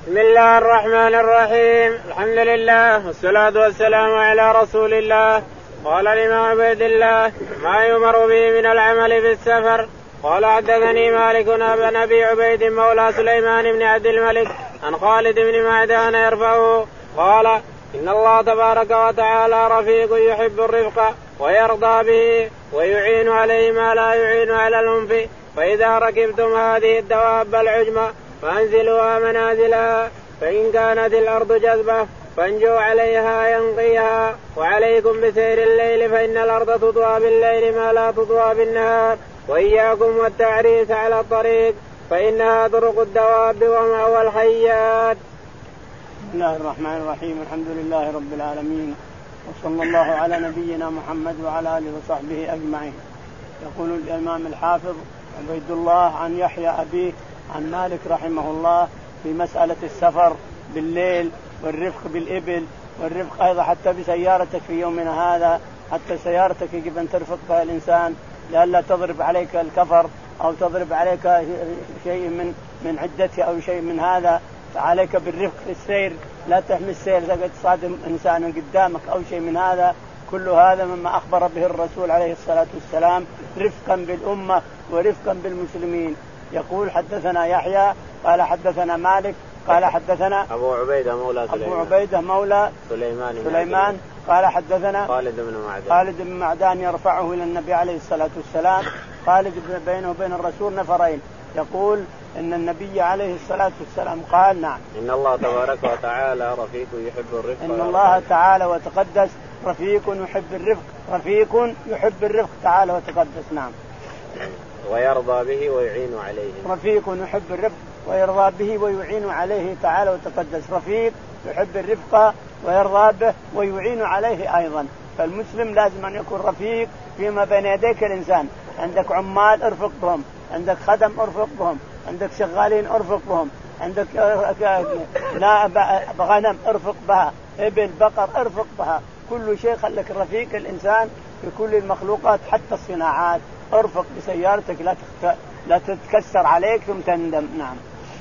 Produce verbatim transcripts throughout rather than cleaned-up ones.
بسم الله الرحمن الرحيم. الحمد لله والصلاة والسلام على رسول الله. قال الإمام عبيد الله ما يؤمر به من العمل في السفر. قال حدثني مالك بن أبي عبيد مولى سليمان بن عبد الملك عن خالد بن معدان يرفعه قال إن الله تبارك وتعالى رفيق يحب الرفق ويرضى به ويعين عليه ما لا يعين على الأنف. فإذا ركبتم هذه الدواب العجمة فانزلوها منازلها فإن كانت الأرض جذبة فانجوا عليها ينقيها. وعليكم بسير الليل فإن الأرض تطوى بالليل ما لا تطوى بالنهار. وإياكم والتعريس على الطريق فإنها طرق الدواب ومأوى الحيات. بسم الله الرحمن الرحيم. الحمد لله رب العالمين وصلى الله على نبينا محمد وعلى آله وصحبه أجمعين. يقول الإمام الحافظ عبيد الله عن يحيى أبيه عن مالك رحمه الله في مسألة السفر بالليل والرفق بالإبل والرفق أيضا حتى بسيارتك في يومنا هذا. حتى سيارتك يجب أن ترفق بها الإنسان لئلا تضرب عليك الكفر أو تضرب عليك شيء من من عدتها أو شيء من هذا. فعليك بالرفق في السير لا تحمل السير إذا تصادم إنسان قدامك أو شيء من هذا. كل هذا مما أخبر به الرسول عليه الصلاة والسلام رفقا بالأمة ورفقا بالمسلمين. يقول حدثنا يحيى قال حدثنا مالك قال حدثنا أبو عبيدة مولى سليمان أبو عبيدة مولى سليمان, سليمان قال حدثنا خالد بن معدان خالد بن معدان يرفعه إلى النبي عليه الصلاة والسلام. خالد بينه وبين الرسول نفرين. يقول إن النبي عليه الصلاة والسلام قال نعم إن الله تبارك وتعالى رفيق يحب الرفق. إن الله تعالى وتقدس رفيق يحب الرفق. رفيق يحب الرفق تعالى وتقدس. نعم. ويرضى به ويعين عليه. رفيق يحب الرفق ويرضى به ويعين عليه تعالى وتقدس. رفيق يحب الرفق ويرضى به ويعين عليه أيضا. فالمسلم لازم أن يكون رفيق فيما بين يديك الإنسان. عندك عمال ارفق بهم، عندك خدم ارفق بهم، عندك شغالين ارفق بهم، عندك لا غنم ارفق بها، ابل بقر ارفق بها، كل شيء خلك رفيق الإنسان في كل المخلوقات حتى الصناعات. ارفق بسيارتك لا تخت... لا تتكسر عليك ثم تندم. نعم.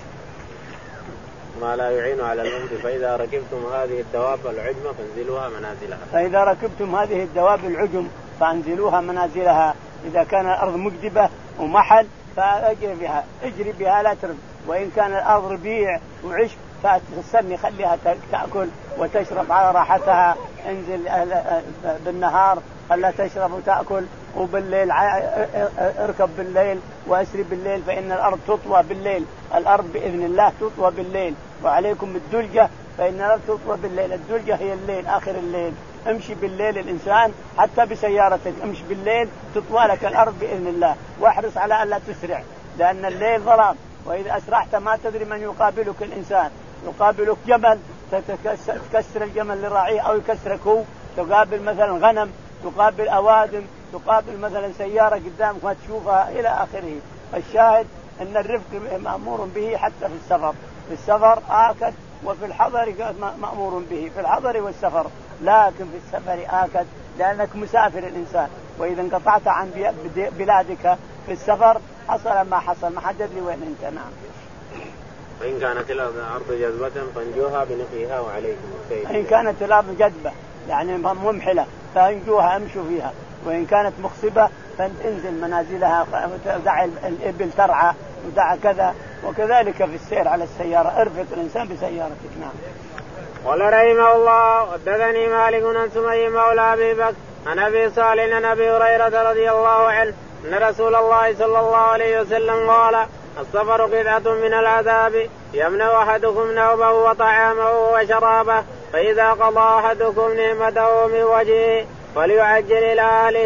ما لا يعين على الأنف. فإذا ركبتم هذه الدواب العجمة فانزلوها منازلها. فإذا ركبتم هذه الدواب العجم فانزلوها منازلها. إذا كان الأرض مجدبة ومحل فاجري بها اجري بها لا ترد. وإن كان الأرض ربيع وعشب فتستني خليها تأكل وتشرب على راحتها. انزل بالنهار خلها تشرب وتأكل، وبالليل اركب بالليل واسري بالليل فإن الأرض تطوى بالليل. الأرض بإذن الله تطوى بالليل. وعليكم الدلجة فإن الأرض تطوى بالليل. الدلجة هي الليل آخر الليل. امشي بالليل الإنسان حتى بسيارتك امشي بالليل تطوى لك الأرض بإذن الله. واحرص على ألا تسرع لأن الليل ظلام. وإذا أسرعت ما تدري من يقابلك. الإنسان يقابلك جمل تكسر الجمل لراعيه أو يكسرك هو. تقابل مثلا غنم، تقابل أوادم، تقابل مثلا سيارة قدامك ما تشوفها إلى آخره. الشاهد أن الرفق مأمور به حتى في السفر. في السفر آكد وفي الحضر مأمور به في الحضر والسفر. لكن في السفر آكد لأنك مسافر الإنسان. وإذا انقطعت عن بلادك في السفر حصل ما حصل ما حد يدري وين أنت. نعم. وإن كانت الأرض جذبة فانجوها بنقيها وعليكم السير. إن كانت الأرض جذبة يعني ممحلة فانجوها امشوا فيها. وإن كانت مخصبة فانزل منازلها ودع الإبل ترعى ودع كذا. وكذلك في السير على السيارة ارفق الإنسان بسيارتك. نعم. قال رحمه الله حدثني مالك عن سمي مولى أبي بكر عن أبي صالح عن أبي هريرة رضي الله عنه أن رسول الله صلى الله عليه وسلم قال السفر قطعة من العذاب يمنع أحدكم نومه وطعامه وشرابه فإذا قضى أحدكم نعمته من وجهه فليعجل إلى أهله.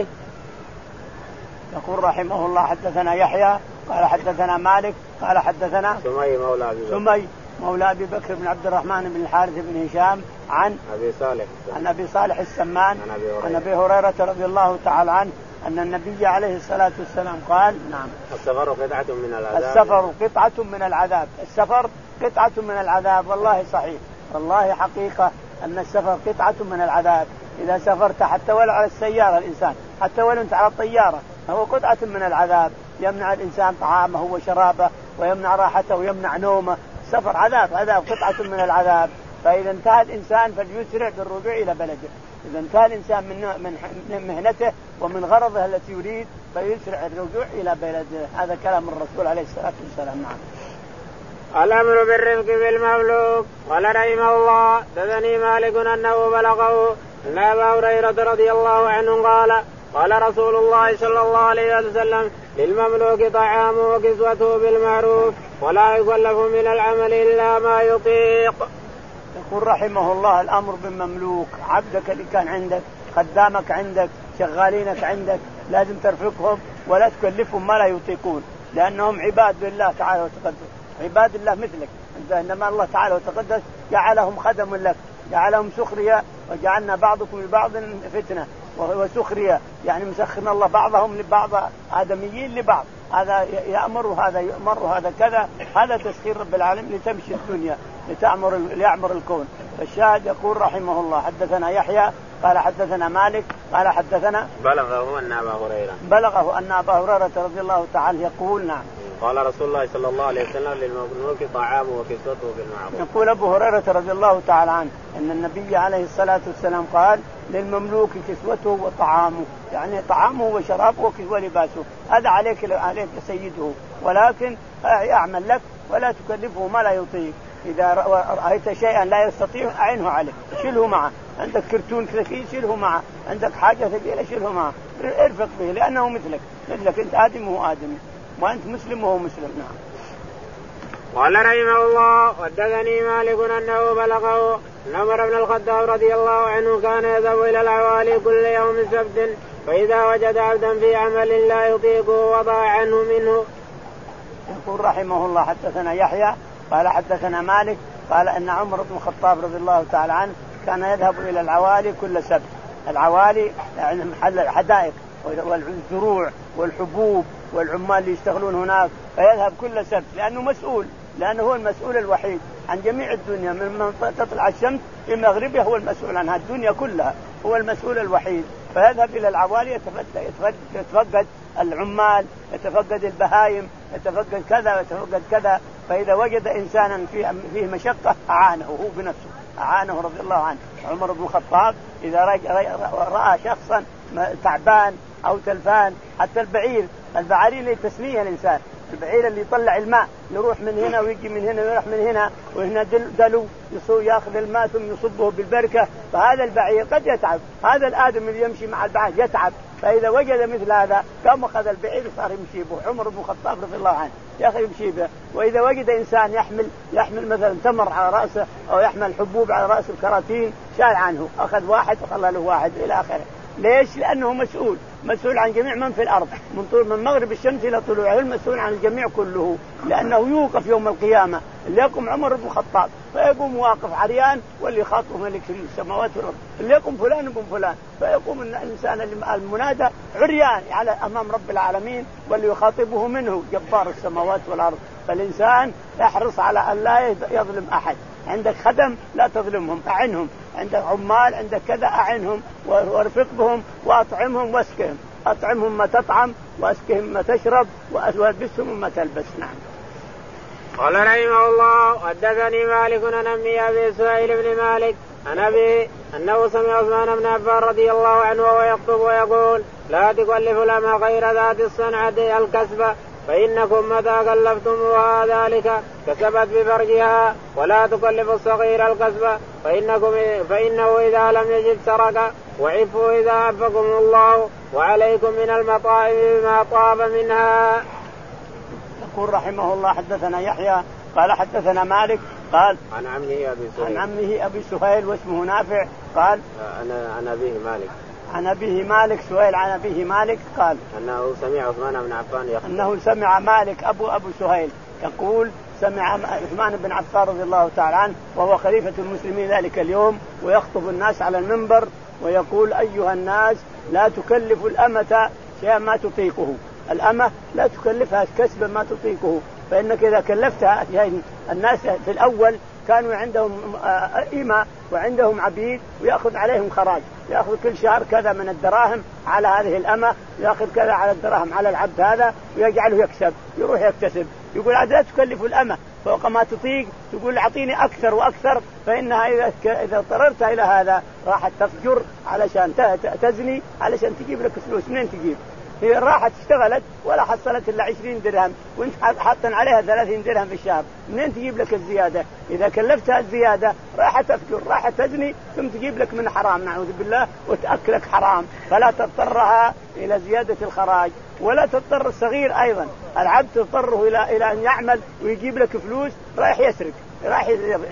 يقول رحمه الله حدثنا يحيى قال حدثنا مالك قال حدثنا سمي مولى أبي بكر سمي مولى أبي بكر بن عبد الرحمن بن الحارث بن هشام عن أبي صالح عن أبي صالح السمان عن أبي هريرة, عن أبي هريرة رضي الله تعالى عنه أن النبي عليه الصلاة والسلام قال نعم السفر قطعة من العذاب. السفر قطعة من العذاب. السفر قطعة من العذاب. والله صحيح والله حقيقة أن السفر قطعة من العذاب. إذا سافرت حتى ولو على السيارة الإنسان حتى ولو أنت على الطيارة هو قطعة من العذاب. يمنع الإنسان طعامه وشرابه ويمنع راحته ويمنع نومه. السفر عذاب، عذاب قطعة من العذاب. فإذا انتهى الإنسان فليسرع بالرجوع إلى بلده. إذا انتهى الإنسان من من مهنته ومن غرضه التي يريد فيسرع الرجوع إلى بلده. هذا كلام الرسول عليه الصلاة والسلام. نعم. الأمر بالرفق بالمملوك. قال رحمه الله حدثني مالك أنه بلغه أن أبا هريرة رضي الله عنه قال قال رسول الله صلى الله عليه وسلم للمملوك طعامه وكسوته بالمعروف ولا يكلف من العمل إلا ما يطيق. يقول رحمه الله الأمر بالمملوك، عبدك اللي كان عندك، خدامك عندك، شغالينك عندك، لازم ترفقهم ولا تكلفهم ما لا يطيقون، لأنهم عباد لله تعالى وتقدس، عباد الله مثلك. إنما الله تعالى وتقدس جعلهم خدم لك، جعلهم سخرية، وجعلنا بعضكم لبعض فتنة وسخرية، يعني مسخرنا الله بعضهم لبعض، آدميين لبعض، هذا يأمر وهذا يؤمر وهذا كذا. هذا تسخير رب العالمين لتمشي الدنيا، لتأمر ليعمر الكون. فالشاهد يقول رحمه الله حدثنا يحيى قال حدثنا مالك قال حدثنا بلغه أن أبا هريرة بلغه أن أبا هريرة رضي الله تعالى يقول نعم قال رسول الله صلى الله عليه وسلم للمملوك طعامه وكسوته بالمعروف. يقول أبو هريرة رضي الله تعالى عنه أن النبي عليه الصلاة والسلام قال للمملوك كسوته وطعامه، يعني طعامه وشرابه ولباسه، هذا عليك عليك سيده، ولكن يعمل لك ولا تكلفه ما لا يطيق. إذا رأيت شيئا لا يستطيع أعينه عليه، شيله معه، عندك كرتون ثقيل شيله معه، عندك حاجة ثقيلة شيله معه، ارفق به لأنه مثلك مثلك، أنت آدم وهو آدم، وأنت مسلم وهو مسلم. نعم. قال رحمه الله حدثني مالك أنه بلغه أن عمر بن الخطاب رضي الله عنه كان يذهب إلى العوالي كل يوم سبت، فإذا وجد عبدا في عمل لا يطيقه وضع عنه منه. يقول رحمه الله حدثنا يحيى قال حدثنا مالك قال أن عمر بن الخطاب رضي الله تعالى عنه كان يذهب إلى العوالي كل سبت. العوالي يعني محل الحدائق والزروع والحبوب والعمال اللي يشتغلون هناك، فيذهب كل سبت لأنه مسؤول، لأنه هو المسؤول الوحيد عن جميع الدنيا، من تطلع الشمس في مغربها هو المسؤول عنها، الدنيا كلها هو المسؤول الوحيد. فيذهب إلى العوالي يتفقد العمال، يتفقد البهايم، يتفقد كذا يتفقد كذا. فإذا وجد إنسانا فيه مشقة أعانه هو بنفسه، أعانه رضي الله عنه. عمر بن الخطاب إذا رأى شخصا تعبان أو تلفان، حتى البعير، البعير اللي تسميه الإنسان، البعير اللي يطلع الماء يروح من هنا ويجي من هنا ويروح من هنا، وهنا دل دلو ياخذ الماء ثم يصبه بالبركة، فهذا البعير قد يتعب، هذا الآدم اللي يمشي مع البعير يتعب. فإذا وجد مثل هذا قام أخذ البعير صار يمشي به. عمر بن الخطاب رضي الله عنه يا أخي يمشي به. وإذا وجد إنسان يحمل يحمل مثلا تمر على رأسه أو يحمل حبوب على رأس الكراتين شال عنه، أخذ واحد وخلى له واحد إلى آخره. ليش؟ لأنه مسؤول، مسؤول عن جميع من في الأرض، من طول من مغرب الشمس إلى طلوعها، المسؤول عن الجميع كله، لأنه يوقف يوم القيامة. اللي يقوم عمر بن الخطاب فيقوم واقف عريان، واللي يخاطبه ملك السماوات والأرض، اللي يقوم فلان يقوم فلان، فيقوم الإنسان المنادى عريان على أمام رب العالمين، واللي يخاطبه منه جبار السماوات والأرض. فالإنسان يحرص على أن لا يظلم أحد. عندك خدم لا تظلمهم، أعنهم، عندك عمال عندك كذا أعنهم وارفق بهم وأطعمهم واسكهم، أطعمهم ما تطعم واسكهم ما تشرب والبسهم ما تلبس. نعم. قال رحمه الله حدثني مالك عن أمي أبي سهيل بن مالك عن أبي أنه سمع عثمان بن عفان رضي الله عنه وهو يخطب ويقول لا تكلف لما غير ذات الصنعة الكسب، فإنكم متى كلفتموها ذلك كسبت بفرجها، ولا تكلف الصغير الكسب فإنكم فإنه إذا لم يجد سرق، وعفوا إذا عفكم الله، وعليكم من المطاعم بما طاب منها. يقول رحمه الله حدثنا يحيى قال حدثنا مالك قال عن عمه أبي سهيل عن عمه أبي سهيل واسمه نافع قال أنا عن أبيه مالك عن أبيه مالك سهيل عن أبيه مالك قال أنه سمع عثمان بن عفان يخطب أنه سمع مالك أبو أبو سهيل يقول سمع عثمان بن عفان رضي الله تعالى عنه وهو خليفة المسلمين ذلك اليوم، ويخطب الناس على المنبر ويقول أيها الناس لا تكلف الأمة شيئا ما تطيقه، الأمة لا تكلفها كسبا ما تطيقه، فإنك إذا كلفتها يعني الناس في الأول كانوا عندهم إماء وعندهم عبيد ويأخذ عليهم خراج، يأخذ كل شهر كذا من الدراهم على هذه الأمة، يأخذ كذا على الدراهم على العبد هذا ويجعله يكسب، يروح يكتسب. يقول لا تكلف الأمة فوق ما تطيق تقول أعطيني أكثر وأكثر، فإنها إذا إذا اضطررت إلى هذا راحت تفجر علشان تزني علشان تجيب لك فلوس. منين تجيب؟ هي راحت اشتغلت ولا حصلت إلا عشرين درهم وانت حاطن عليها ثلاثين درهم في الشهر، منين تجيب لك الزيادة؟ إذا كلفتها الزيادة راحت تفجر، راحت تزني، ثم تجيب لك من حرام نعوذ بالله وتأكلك حرام. فلا تضطرها إلى زيادة الخراج، ولا تضطر الصغير أيضا. العبد تضطره إلى إلى أن يعمل ويجيب لك فلوس، رايح يسرق، راح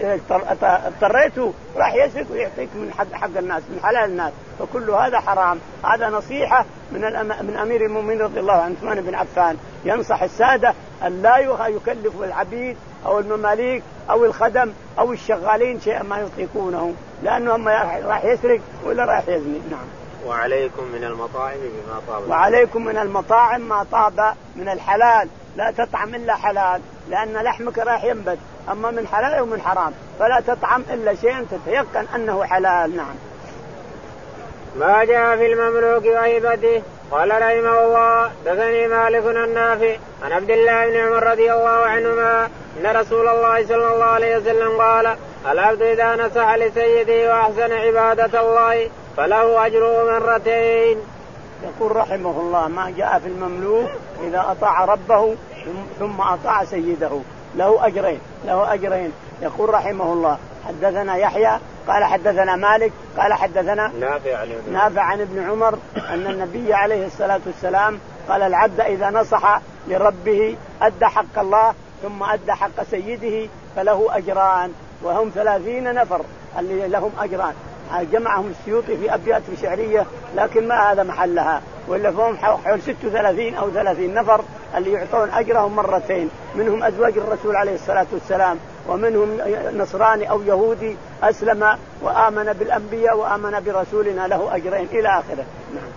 اضطريته راح يسرق ويعطيك من حق حق الناس من حلال الناس، فكل هذا حرام. هذا نصيحة من من أمير المؤمنين رضي الله عنه عثمان بن عفان، ينصح السادة أن لا يكلفوا العبيد أو المماليك أو الخدم أو الشغالين شيئا ما يطيقونه، لأنهم راح يسرق ولا راح يزني. نعم. وعليكم من المطاعم بما طاب وعليكم من المطاعم ما طاب من الحلال، لا تطعم إلا حلال، لأن لحمك راح ينبت، أما من حلال ومن حرام فلا تطعم إلا شيئا تتيقن أنه حلال. نعم. ما جاء في المملوك وهبته. قال رحمه الله دثني مالك النافع عن عبد الله بن عمر رضي الله عنهما أن رسول الله صلى الله عليه وسلم قال العبد إذا نصح لسيده وأحسن عبادة الله فله أجره مرتين. يقول رحمه الله ما جاء في المملوك إذا أطاع ربه ثم أطاع سيده له أجرين له أجرين. يقول رحمه الله حدثنا يحيى قال حدثنا مالك قال حدثنا نافع عن, نافع عن ابن عمر أن النبي عليه الصلاة والسلام قال العبد إذا نصح لربه أدى حق الله ثم أدى حق سيده فله أجران، وهم ثلاثين نفر اللي لهم أجران. جمعهم السيوطي في أبيات شعرية لكن ما هذا محلها، وإلا فهم حول ستة وثلاثين أو ثلاثين نفر اللي يعطون أجرهم مرتين، منهم أزواج الرسول عليه الصلاة والسلام، ومنهم نصراني أو يهودي أسلم وآمن بالأنبياء وآمن برسولنا له أجرين إلى آخره. نعم.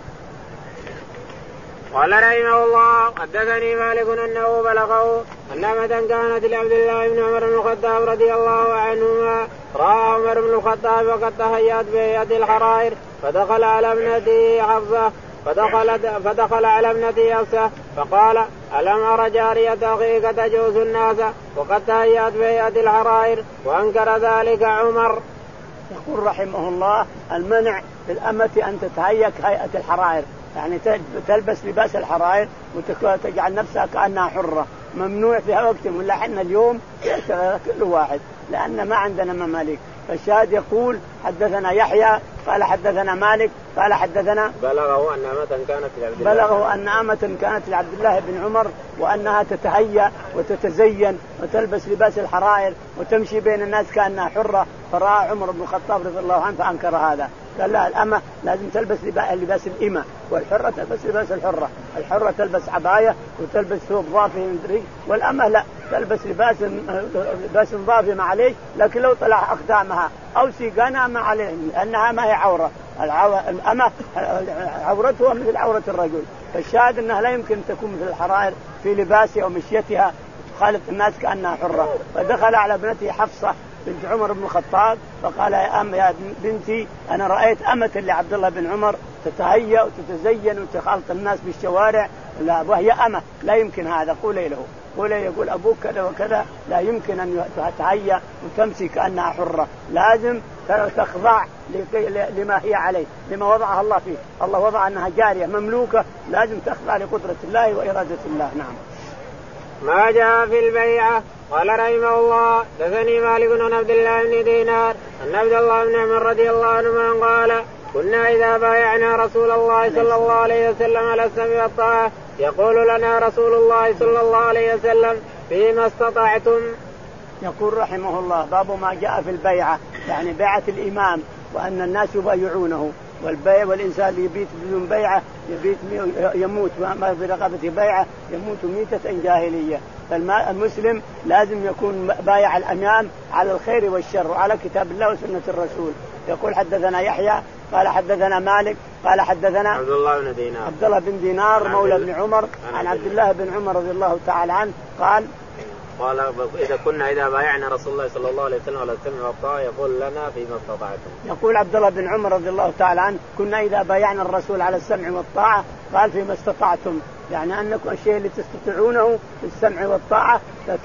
قال رحمه الله حدثني مالك أنه بلغه أن أمة كانت لعبد الله بن عمر بن الخطاب رضي الله عنهما، رأى عمر بن الخطاب وقد تهيأت بيد الحرائر فدخل على ابنته حفصة فدخل, فدخل على ابنته حفصة فقال ألم أرى جارية أخيك تجوز الناس وقد تهيأت بيد الحرائر، وأنكر ذلك عمر. يقول رحمه الله المنع للأمة أن تتهيأ هيئة الحرائر، يعني تلبس لباس الحرائر وتجعل نفسها كأنها حرة، ممنوع فيها وقت. ولا حنا اليوم كل واحد لأن ما عندنا مماليك. فالشاهد يقول حدثنا يحيى قال حدثنا مالك قال حدثنا بلغه أن أمة كانت لعبد الله بلغه أن أمة كانت لعبد الله بن عمر وأنها تتهيأ وتتزين وتلبس لباس الحرائر وتمشي بين الناس كأنها حرة، فرأى عمر بن الخطاب رضي الله عنه فأنكر هذا، قال لا الأمة لازم تلبس لباس الإمة، والحرة تلبس لباس الحرة. الحرة تلبس عباية وتلبس ثوب ضافي، والأمة لا تلبس لباس لباس ضافي معليش، لكن لو طلع أقدامها أو سيقانها ما عليه لأنها ما هي عورة. الأمة عورتها مثل عورة الرجل. فالشاهد أنها لا يمكن تكون مثل الحرائر في لباسها ومشيتها تخالف الناس كأنها حرة. فدخل على ابنته حفصة بنت عمر بن الخطاب فقال يا أم يا بنتي أنا رأيت أمة لعبد الله بن عمر تتهيأ وتتزين وتخالط الناس بالشوارع، لا وهي أمة لا يمكن هذا. قولي له قولي يقول أبوك كذا وكذا لا يمكن أن تتهيأ وتمشي كأنها حرة، لازم تخضع لما هي عليه لما وضعها الله فيه. الله وضع أنها جارية مملوكة لازم تخضع لقدرة الله وإرادة الله. نعم. ما جاء في البيعة. قال رحمه الله دثني مالك عن عبد الله بن دينار أن عبد الله بن عمر رضي الله عنهما قال كنا إذا بايعنا رسول الله صلى الله عليه وسلم على السمع والطاعة يقول لنا رسول الله صلى الله عليه وسلم فيما استطعتم. يقول رحمه الله باب ما جاء في البيعة، يعني بيعة الإمام وأن الناس يبايعونه، والبيع والإنسان يبيت بدون بيعة يبيت يموت ما في رقبته بيعة يموت ميتة جاهلية. فالمسلم لازم يكون بايع الأمام على الخير والشر وعلى كتاب الله وسنة الرسول. يقول حدثنا يحيى قال حدثنا مالك قال حدثنا عبد الله بن دينار عبد الله بن دينار مولى بن عمر عن عبد الله بن عمر رضي الله تعالى عنه قال قال إذا كنا إذا بايعنا رسول الله صلى الله عليه وسلم على السمع والطاعة يقول لنا فيما استطعتم. يقول عبد الله بن عمر رضي الله تعالى عنه كنا إذا بايعنا الرسول على السمع والطاعة قال فيما استطعتم، يعني أنكم الشيء اللي تستطيعونه بالسمع والطاعة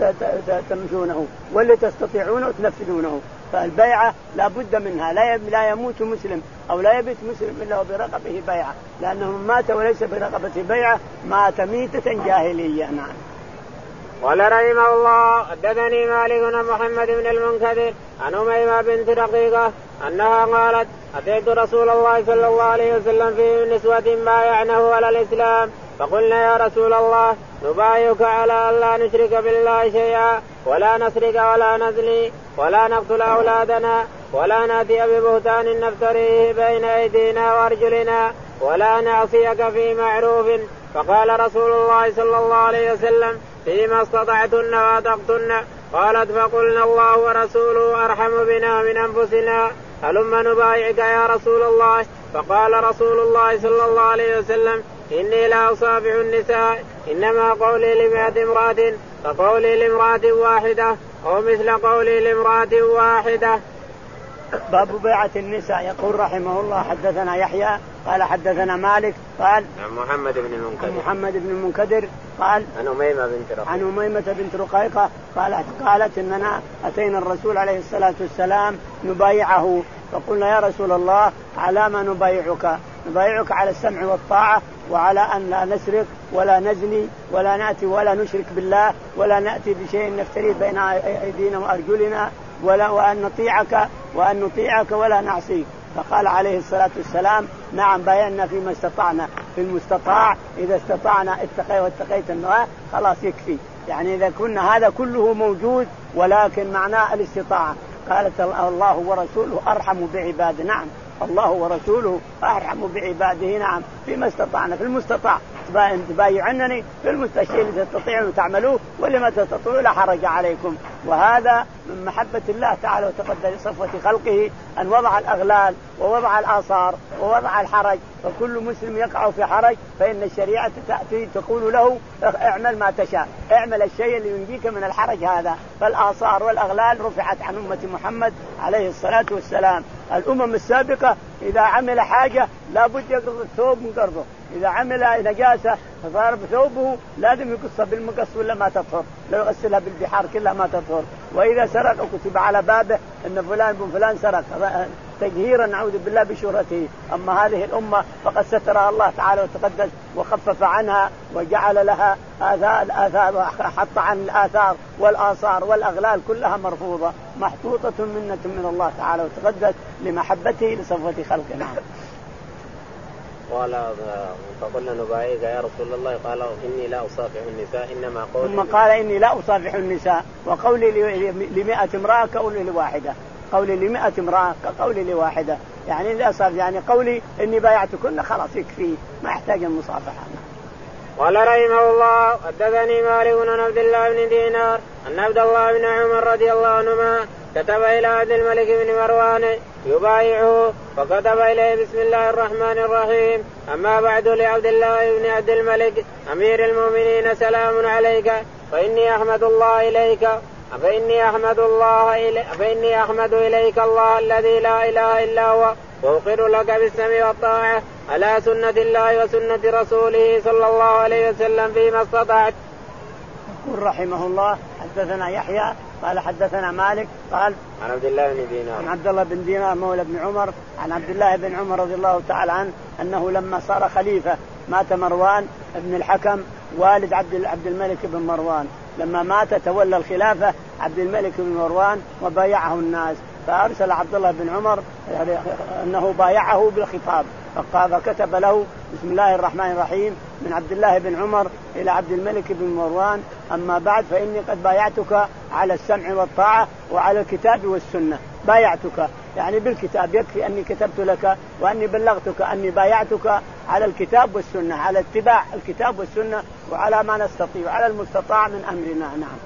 تمشونه، واللي تستطيعونه تنفذونه. فالبيعة لا بد منها، لا لا يموت مسلم أو لا يبيت مسلم إلا برقبه بيعة، لأنه من مات وليس برقبته بيعة مات ميتة جاهلية. نعم. قال رحمه الله حدثني مالك بن محمد بن المنكدر عن أميمة بنت رقيقة أنها قالت أتيت رسول الله صلى الله عليه وسلم في نسوة بايعنه على الإسلام فقلنا يا رسول الله نبايعك على أن لا نشرك بالله شيئا ولا نسرق ولا نزني ولا نقتل أولادنا ولا نأتي ببهتان نفتريه بين أيدينا وأرجلنا ولا نعصيك في معروف. فقال رسول الله صلى الله عليه وسلم فيما استطعتن وأطقتن. قالت فقلنا الله ورسوله أرحم بنا من أنفسنا هلم نبايعك يا رسول الله. فقال رسول الله صلى الله عليه وسلم إني لا أصافح النساء إنما قولي لمئة امرأة فقولي لامرأة واحدة أو مثل قولي لامرأة واحدة. باب بيعة النساء. يقول رحمه الله حدثنا يحيى قال حدثنا مالك قال عن محمد بن المنكدر محمد بن المنكدر قال عن أميمة بنت رقيقة عن أميمة بنت رقيقة قالت قالت إننا أتينا الرسول عليه الصلاة والسلام نبايعه فقلنا يا رسول الله على ما نبايعك؟ نبايعك على السمع والطاعة وعلى أن لا نسرق ولا نزني ولا نأتي ولا نشرك بالله ولا نأتي بشيء نفتري بين أيدينا وأرجلنا ولا وأن نطيعك وأن نطيعك ولا نعصيك. فقال عليه الصلاة والسلام نعم بايعنا فيما استطعنا في المستطاع إذا استطعنا اتقي واتقيت النواهي خلاص يكفي. يعني إذا كنا هذا كله موجود ولكن معناه الاستطاعة. قالت الله ورسوله أرحم بعباده. نعم الله ورسوله أرحم بعباده. نعم فيما استطعنا في المستطاع تبايعنني في المستشفى اللي تستطيعون تعملوه واللي ما تستطيعوا لا حرج عليكم. وهذا من محبة الله تعالى وتقدس صفوة خلقه أن وضع الأغلال ووضع الآثار ووضع الحرج. فكل مسلم يقع في حرج فإن الشريعة تأتي تقول له اعمل ما تشاء اعمل الشيء اللي ينجيك من الحرج هذا. فالآثار والأغلال رفعت عن أمة محمد عليه الصلاة والسلام. الأمم السابقة إذا عمل حاجة لا بد يقرض الثوب من قرضه. إذا عمل نجاسة فصار بثوبه لازم يقصها بالمقص ولا ما تطهر. لو يغسلها بالبحار كلها ما تطهر. وإذا سرق كتب على بابه أن فلان بن فلان سرق تجهيرا نعوذ بالله بشهرته. أما هذه الأمة فقد سترها الله تعالى وتقدس وخفف عنها وجعل لها آثار الآثار وحط عن الآثار والآثار والأغلال كلها مرفوضة محطوطة منة من الله تعالى وتقدس لمحبته لصفوة خلقه. نعم. قال فقلنا نبايعك يا رسول الله قال إني لا أصافح النساء إنما قولي ثم قال إني لا أصافح النساء وقولي لمئة امرأة كقولي لواحدة. قولي لمئة امرأة كقولي لواحدة. يعني لا صار يعني قولي إني بايعتكن خلاص يكفي ما يحتاج المصافحة. قال رحمه الله حدثني مالك بن عبد الله بن دينار أن عبد الله بن عمر رضي الله عنهما كتب إلى عبد الملك بن مروان يبايعه فكتب إليه بسم الله الرحمن الرحيم أما بعد لعبد الله بن عبد الملك أمير المؤمنين سلام عليك فإني أحمد الله إليك فإني أحمد الله إلي فإني أحمد إليك الله الذي لا إله إلا هو وأقر لك بالسمع والطاعة على سنة الله وسنة رسوله صلى الله عليه وسلم فيما استطعت. يقول رحمه الله حدثنا يحيى قال حدثنا مالك قال عن عبد الله بن دينار عن عبد الله بن دينار مولى بن عمر عن عبد الله بن عمر رضي الله تعالى عنه أنه لما صار خليفة مات مروان بن الحكم والد عبد عبد الملك بن مروان. لما مات تولى الخلافة عبد الملك بن مروان وبايعه الناس فأرسل عبد الله بن عمر أنه بايعه بالخطاب فكتب له بسم الله الرحمن الرحيم من عبد الله بن عمر إلى عبد الملك بن مروان أما بعد فإني قد بايعتك على السمع والطاعة وعلى الكتاب والسنة. بايعتك يعني بالكتاب يكفي أني كتبت لك وأني بلغتك أني بايعتك على الكتاب والسنة على اتباع الكتاب والسنة وعلى ما نستطيع على المستطاع من أمرنا. نعم.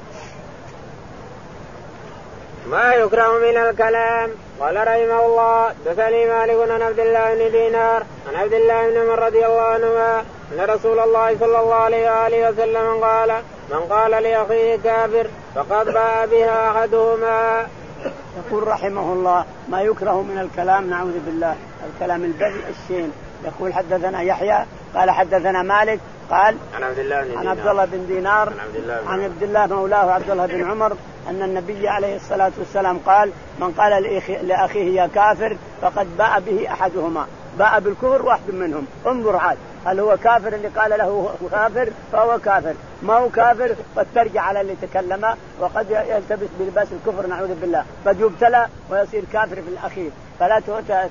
ما يكره من الكلام. قال رحمه الله دثني مالك عن عبد الله بن دينار عن عبد الله بن عمر رضي الله عنهما أن رسول الله صلى الله عليه وآله وسلم قال من قال لأخيه كافر فقد باء بها أحدهما. يقول رحمه الله ما يكره من الكلام نعوذ بالله الكلام البذيء الشين. يقول حدثنا يحيى قال حدثنا مالك قال عن عبد الله بن عن عبد الله بن دينار عن عبد الله, عن عبد الله مولاه عبد الله بن عمر أن النبي عليه الصلاة والسلام قال من قال لأخيه يا كافر فقد باء به أحدهما، باء بالكفر واحد منهم. انظر عاد هل هو كافر اللي قال له كافر فهو كافر، ما هو كافر قد ترجع على اللي تكلم وقد يلتبس بلباس الكفر نعوذ بالله، قد يبتلى ويصير كافر في الأخير. فلا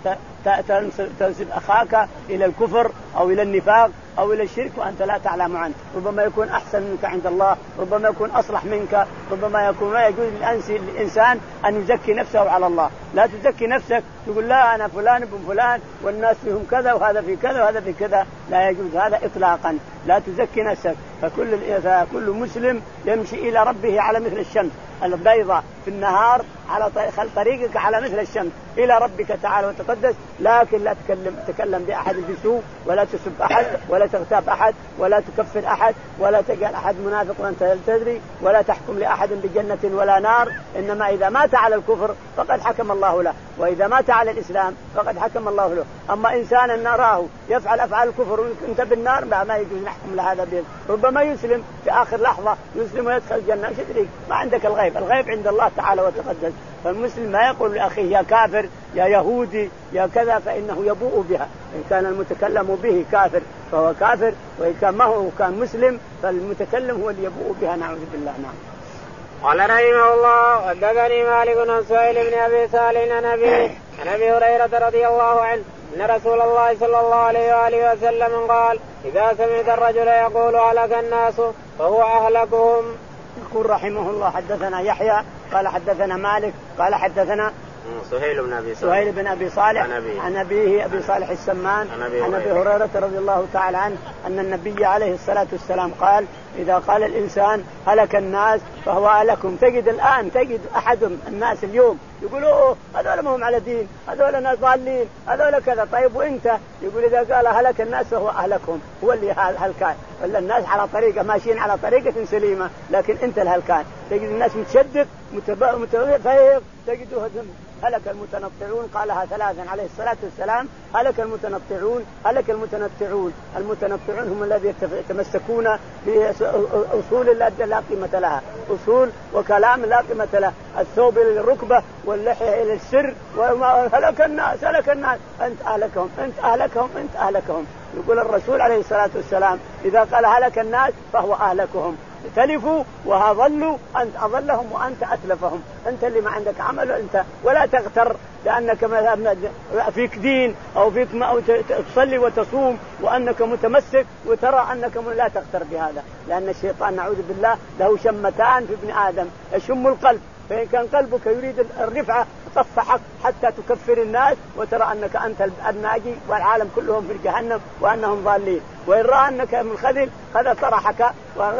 تنسب أخاك إلى الكفر أو إلى النفاق أو إلى الشرك وأنت لا تعلم عنه، ربما يكون أحسن منك عند الله، ربما يكون أصلح منك، ربما يكون ما يجوز للإنسان أن يزكي نفسه على الله. لا تزكي نفسك تقول لا أنا فلان ابن فلان والناس فيهم كذا وهذا في كذا وهذا في كذا، لا يجوز هذا إطلاقا. لا تزكي نفسك. فكل كل مسلم يمشي إلى ربه على مثل الشمس البيضاء في النهار على طريقك على مثل الشمس إلى ربك تعالى وتقدس، لكن لا تكلم تكلم بأحد بسوء ولا تسب أحد ولا تغتاب أحد ولا تكفر أحد ولا تجعل أحد منافق وأنت تدري ولا تحكم لأحد بجنة ولا نار. إنما إذا مات على الكفر فقد حكم الله له، وإذا مات على الإسلام فقد حكم الله له. أما إنسانا نراه يفعل أفعال الكفر وأنت بالنار ما يجوز نحكم لهذا به، ربما يسلم في آخر لحظة يسلم ويدخل الجنة، ايش تدري؟ ما عندك الغيب، الغيب عند الله تعالى وتقدس. فالمسلم ما يقول لأخيه يا كافر يا يهودي يا كذا فإنه يبوء بها. إن كان المتكلم به كافر فهو كافر، وإن كان ما هو كان مسلم فالمتكلم هو اللي يبوء بها نعوذ بالله. نعم. قال رحمه الله حدثني مالك بن سهيل بن أبي صالح عن أبي عن أبي هريرة رضي الله عنه أن رسول الله صلى الله عليه وآله وسلم قال إذا سمعت الرجل يقول هلك الناس فهو أهلكهم. يقول رحمه الله حدثنا يحيى قال حدثنا مالك قال حدثنا سهيل بن أبي صالح, سهيل بن أبي صالح عن, أبي. عن أبيه أبي صالح السمان عن أبي هريرة رضي الله تعالى عنه أن النبي عليه الصلاة والسلام قال إذا قال الإنسان هلك الناس فهو أهلكهم. تجد الآن تجد أحد الناس اليوم يقولوا هذول ما هم على دين، هذول ناس ضالين، هذول كذا. طيب وإنت؟ يقول إذا قال هلك الناس فهو أهلكهم، هو اللي هلكان. ولا الناس على طريقة ماشيين على طريقة سليمة لكن أنت الهلكان. تجد الناس متشدد متفيق تجده هلك المتنطعون. قالها ثلاثا عليه الصلاة والسلام هلك المتنطعون هلك المتنطعون. المتنطعون هم الذين يتمسكون بأصول لا قيمة لها، أصول وكلام لا قيمة له، الثوب إلى الركبة واللحية إلى السر. هلك الناس هلك الناس أنت أهلكهم أنت أهلكهم أنت أهلكهم. يقول الرسول عليه الصلاة والسلام إذا قال هلك الناس فهو أهلكهم. تلفوا وهضلوا أنت أضلهم وأنت أتلفهم. أنت اللي ما عندك عمل أنت. ولا تغتر لأنك فيك دين أو فيك ما تصلي وتصوم وأنك متمسك وترى أنك لا تغتر بهذا، لأن الشيطان نعوذ بالله له شمتان في ابن آدم يشم القلب. فإن كان قلبك يريد الرفعة تصفحك حتى تكفر الناس وترى أنك أنت الناجي والعالم كلهم في جهنم وأنهم ضالين. وإن رأى أنك منخذل هذا طرحك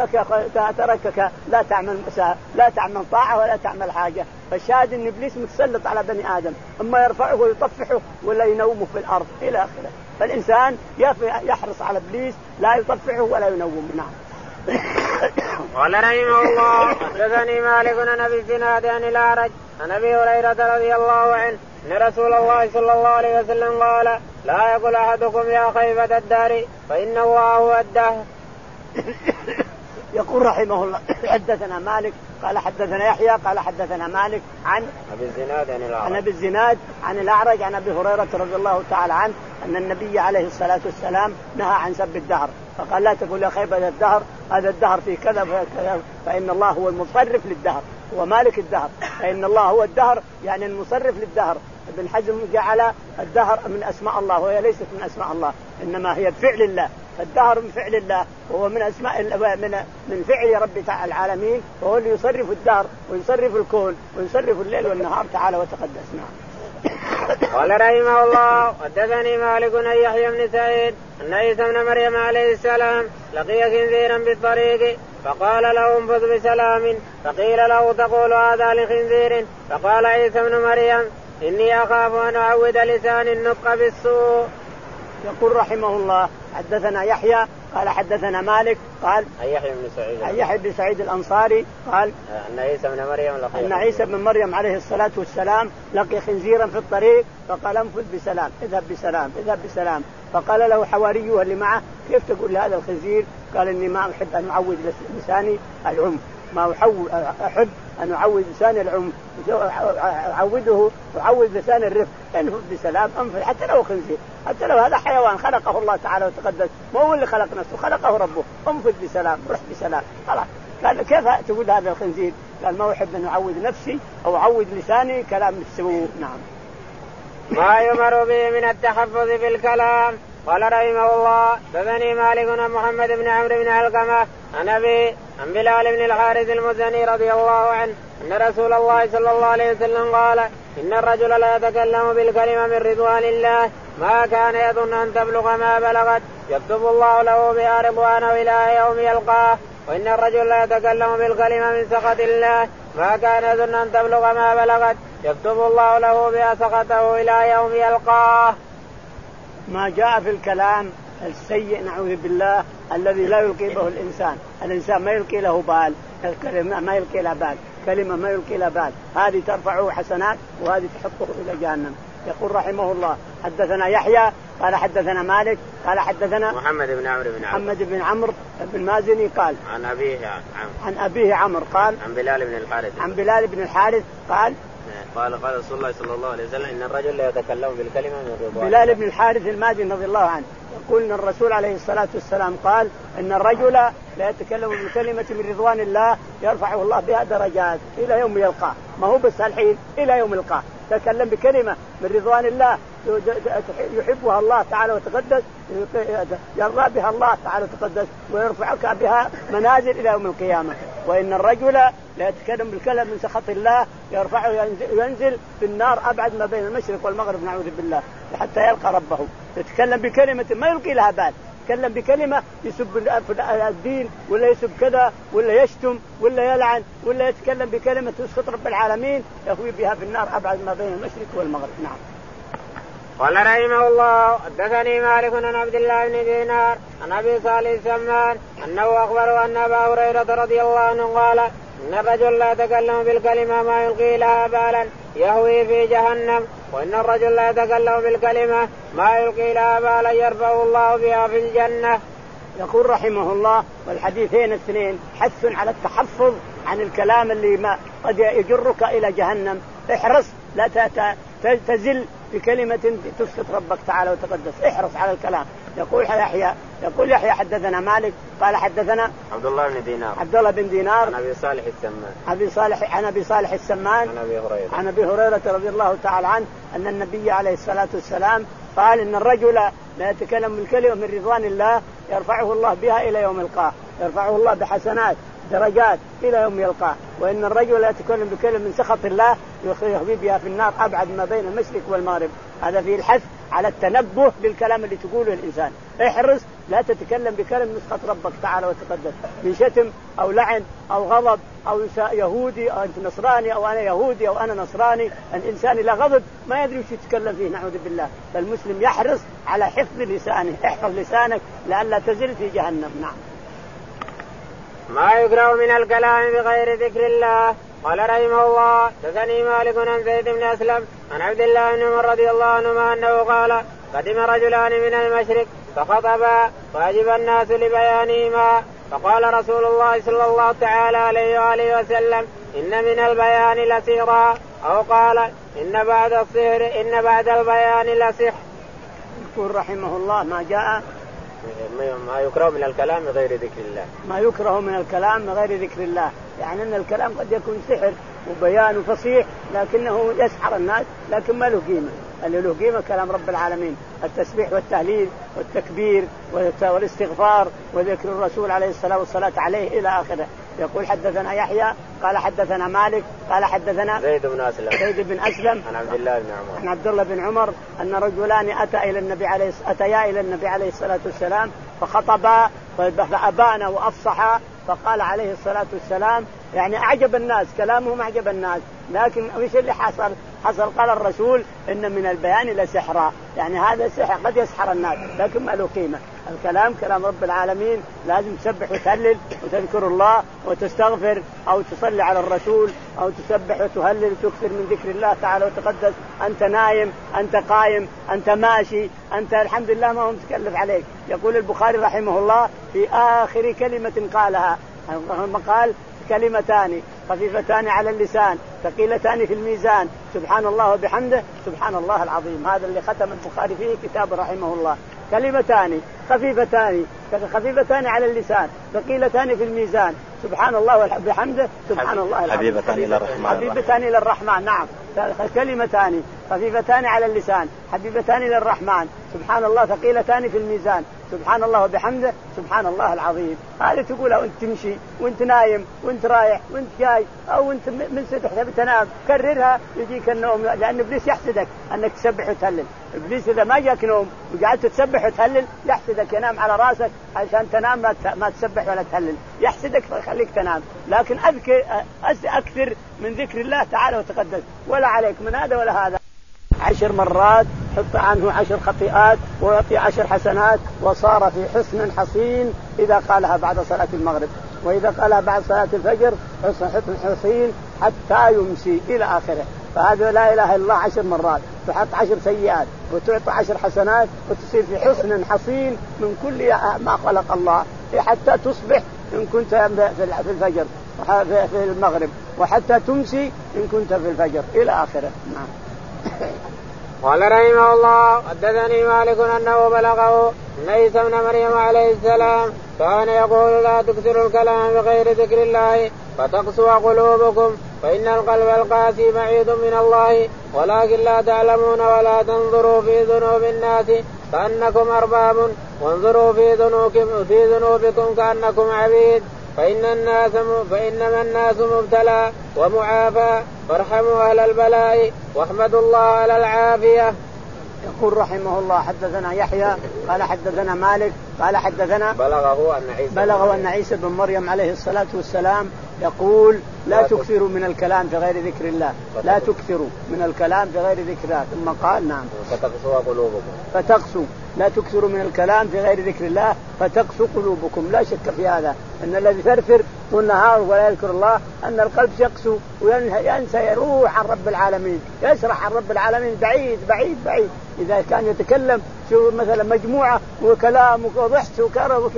وتركك لا تعمل لا تعمل طاعة ولا تعمل حاجة. فالشاهد أن إبليس متسلط على بني آدم، أما يرفعه ويطفحه ولا ينومه في الأرض إلى آخره. فالإنسان يحرص على إبليس لا يطفحه ولا ينومه. نعم. قال رحمه الله حدثني مالك عن أبي الزناد عن الأعرج عن أبي هريرة رضي الله عنه أن رسول الله صلى الله عليه وسلم قال لا يقل أحدكم يا خيبة الدار فإن الله هو الدهر. يقول رحمه الله حدثنا مالك قال حدثنا يحيى قال حدثنا مالك عن أبي الزناد عن الأعرج عن أبي الزناد عن الأعرج عن أبي هريرة رضي الله تعالى عنه أن النبي عليه الصلاة والسلام نهى عن سب الدهر، فقال لا تقول يا خيبة الدهر، هذا الدهر فيه كذا وكذا، فإن الله هو المصرف للدهر ومالك الدهر، فإن الله هو الدهر يعني المصرف للدهر. ابن حزم جعل الدهر من أسماء الله وهي ليست من أسماء الله، إنما هي بفعل الله. فالدهر من فعل الله وهو من أسماء من من فعل رب العالمين، وهو اللي يصرف الدهر ويصرف الكون ويصرف الليل والنهار تعالى وتقدس. نعم. قال رحمه الله حدثني مالك عن يحيى بن سعيد أن عيسى بن مريم عليه السلام لقي خنزيرا بالطريق فقال له انفذ بسلام، فقيل له تقول هذا لخنزير، فقال عيسى بن مريم إني أخاف أن أعود لسان النطق بالسوء. يقول رحمه الله حدثنا يحيى قال حدثنا مالك قال يحيى بن سعيد يحيى بن سعيد الأنصاري قال أن عيسى بن مريم لقي أن عيسى بن مريم عليه الصلاة والسلام لقي خنزيرا في الطريق فقال انفذ بسلام اذهب بسلام اذهب بسلام. فقال له حواريه اللي معه كيف تقول لهذا الخنزير؟ قال إني ما أحب أن أعود لساني العنف، ما أحب أن أعود لساني العنف، أعوده أعود لسان الرفق. انفذ بسلام انفذ حتى لو خنزير، حتى لو هذا حيوان خلقه الله تعالى وتقدس، ما هو اللي خلق نفسه، خلقه ربه، انفذ بسلام روح بسلام خلاص. قال كيف تقول هذا الخنزير؟ قال ما أحب أن أعود نفسي أو أعود لساني كلام السوء. نعم. ما يمر به من التحفظ بالكلام. قال رحمه الله حدثني مالك بن محمد بن عمرو بن علقمة عن أبي عن بلال بن الحارث المزني رضي الله عنه أن رسول الله صلى الله عليه وسلم قال إن الرجل لا يتكلم بالكلمة من رضوان الله ما كان يظن أن تبلغ ما بلغت يكتب الله له بها رضوانه إلى يوم يلقاه، وإن الرجل لا يتكلم بالكلمة من سخط الله ما كان يظن أن تبلغ ما بلغت يكتب الله له بها سخطه إلى يوم يلقاه. ما جاء في الكلام السيء نعوذ بالله الذي لا يلقي به الإنسان، الإنسان ما يلقي له بال، الكلمة ما يلقي له بال، كلمة ما يلقي له بال، هذه ترفعه حسنات وهذه تحطه إلى جهنم. يقول رحمه الله حدثنا يحيى قال حدثنا مالك قال حدثنا محمد بن عمرو بن محمد بن عمرو بن مازني قال عن أبيه عن أبيه عمرو قال عن بلال بن الحارث عن بلال بن الحارث قال قال قال رسول الله صلى الله عليه وسلم إن الرجل لا يتكلم بالكلمة من رضوان. بلال بن الحارث المازني رضي الله عنه يقول إن الرسول عليه الصلاة والسلام قال إن الرجل لا يتكلم بالكلمة من رضوان الله يرفعه الله بها درجات إلى يوم يلقاه، ما هو بس الحين إلى يوم يلقاه. تكلم بكلمة من رضوان الله يحبها الله تعالى وتقدس، يرضى بها الله تعالى وتقدس ويرفعك بها منازل إلى يوم القيامة. وإن الرجل لا يتكلم بالكلام من سخط الله يرفعه ينزل في النار أبعد ما بين المشرق والمغرب نعوذ بالله حتى يلقى ربه. يتكلم بكلمة ما يلقي لها بال، يتكلم بكلمة يسب الدين ولا يسب كذا ولا يشتم ولا يلعن ولا يتكلم بكلمة تسخط رب العالمين يهوي بها في النار أبعد ما بين المشرق والمغرب. نعم. قال رحمه الله حدثني مالك عن عبد الله بن دينار عن أبي صالح السمان أنه أخبره أن أبا هريرة رضي الله عنه قال إن الرجل لا يتكلم بالكلمة ما يلقي لها بالا يهوي في جهنم، وإن الرجل لا يتكلم بالكلمة ما يلقي لها بالا يرفعه الله بها في الجنة. يقول رحمه الله والحديثين الاثنين حث على التحفظ عن الكلام اللي ما قد يجرك إلى جهنم. احرص لا تزل بكلمة تسخط ربك تعالى وتقدس، احرص على الكلام. يقول يحيى يقول يحيى حدثنا مالك قال حدثنا عبد الله بن دينار عبد الله بن دينار عن أبي صالح السمان أبي صالح عن أبي صالح السمان عن أبي هريرة عن أبي هريرة رضي الله تعالى عنه أن النبي عليه الصلاة والسلام قال إن الرجل لا يتكلم بالكلمة من رضوان الله يرفعه الله بها إلى يوم يلقاه، يرفعه الله بحسنات درجات إلى يوم يلقاه. وإن الرجل لا يتكلم بكلمة من سخط الله يخفي بها في النار أبعد ما بين المشرق والمغرب. هذا فيه الحث على التنبه بالكلام اللي تقوله الإنسان. احرص لا تتكلم بكلمة من سخط ربك تعالى وتقدس، بشتم أو لعن أو غضب أو يهودي أو أنت نصراني أو أنا يهودي أو أنا نصراني. الإنسان إلى غضب ما يدري وش يتكلم فيه نعوذ بالله. فالمسلم يحرص على حفظ لسانه، احفظ لسانك لئلا تزل في جهنم. نعم. ما يكره من الكلام بغير ذكر الله. قال رحمه الله حدثني مالك عن زيد بن أسلم عن عبد الله بن عمر رضي الله عنهما أنه قال قدم رجلان من المشرق فخطبا فأجب الناس لبيانهما، فقال رسول الله صلى الله تعالى عليه وآله وسلم إن من البيان لسحرا، أو قال إن بعد السحر إن بعد البيان لسحر. يقول رحمه الله ما جاء ما يكره من الكلام غير ذكر الله. ما يكره من الكلام غير ذكر الله، يعني أن الكلام قد يكون سحر وبيان فصيح لكنه يسحر الناس لكن ما له قيمة. اللي له قيمة كلام رب العالمين، التسبيح والتهليل والتكبير والاستغفار وذكر الرسول عليه الصلاة والصلاة عليه إلى آخره. يقول حدثنا يحيى قال حدثنا مالك قال حدثنا زيد بن أسلم زيد بن أسلم عن عبد الله بن عمر عن عبد الله بن عمر أن رجلان أتى إلى النبي عليه أتيا إلى النبي عليه الصلاة والسلام فخطبا فأبانا وأفصحا فقال عليه الصلاة والسلام يعني أعجب الناس كلامهم أعجب الناس، لكن وش اللي حصل؟ حصل قال الرسول إن من البيان لسحرا، يعني هذا سحر قد يسحر الناس لكن ما له قيمة. الكلام كلام رب العالمين، لازم تسبح وتهلل وتذكر الله وتستغفر أو تصلي على الرسول أو تسبح وتهلل وتكثر من ذكر الله تعالى وتقدس. أنت نايم، أنت قائم، أنت ماشي، أنت الحمد لله ما هو متكلف عليك. يقول البخاري رحمه الله في آخر كلمة قالها قال كلمتان خفيفتان على اللسان ثقيلتان في الميزان سبحان الله وبحمده سبحان الله العظيم. هذا اللي ختم البخاري فيه كتاب رحمه الله. كلمتان خفيفتان خفيفتان على اللسان ثقيلتان في الميزان سبحان الله وبحمده سبحان الله العظيم. حبيبتان إلى الرحمن حبيبتان إلى الرحمن. نعم كلمتان خفيفتان على اللسان حبيبتان إلى الرحمن سبحان الله ثقيلتان في الميزان سبحان الله وبحمده سبحان الله العظيم. هذه تقولها وانت تمشي وانت نايم وانت رايح وانت جاي او انت من سدح تبي تنام، كررها يجيك النوم، لأن إبليس يحسدك أنك تسبح وتهلل. إبليس إذا ما جاك نوم وقعدت تسبح وتهلل يحسدك، ينام على راسك عشان تنام ما تسبح ولا تهلل، يحسدك فيخليك تنام. لكن أذكر أكثر من ذكر الله تعالى وتقدس، ولا عليك من هذا ولا هذا. عشر مرات حط عنه عشر خطيئات ويعطي عشر حسنات، وصار في حصن حصين إذا قالها بعد صلاة المغرب، وإذا قالها بعد صلاة الفجر حصن حصين حتى يمسي إلى آخره. فهذا لا إله إلا الله عشر مرات تحط عشر سيئات وتعطى عشر حسنات وتصير في حصن حصين من كل ما خلق الله حتى تصبح إن كنت في الفجر في المغرب، وحتى تمسي إن كنت في الفجر إلى آخره. نعم. قال رحمه الله حدثني مالك أنه بلغه أن عيسى ابن مريم عليه السلام كان يقول لا تكثروا الكلام بغير ذكر الله فتقسو قلوبكم فإن القلب القاسي بعيد من الله ولكن لا تعلمون ولا تنظروا في ذنوب الناس كأنكم أرباب وانظروا في ذنوبكم, في ذنوبكم كأنكم عبيد فإن الناس فإنما الناس مبتلى ومعافى فارحموا أهل البلاء واحمدوا الله على العافية. يقول رحمه الله حدثنا يحيى قال حدثنا مالك قال حدثنا بلغه أن عيسى بلغه أن عيسى بن مريم عليه الصلاة والسلام يقول لا تكثروا من الكلام في غير ذكر الله، لا تكثروا من الكلام في غير ذكر الله. ثم قال نعم فتقسو قلوبكم فتقسو لا تكثروا من الكلام في غير ذكر الله فتقسو قلوبكم. لا شك في هذا أن الذي يثرثر طول النهار ولا يذكر الله أن القلب يقسو وينسى يروح عن رب العالمين، يسرح عن رب العالمين بعيد بعيد بعيد. إذا كان يتكلم شو مثلا مجموعة وكلام وضحك وكرم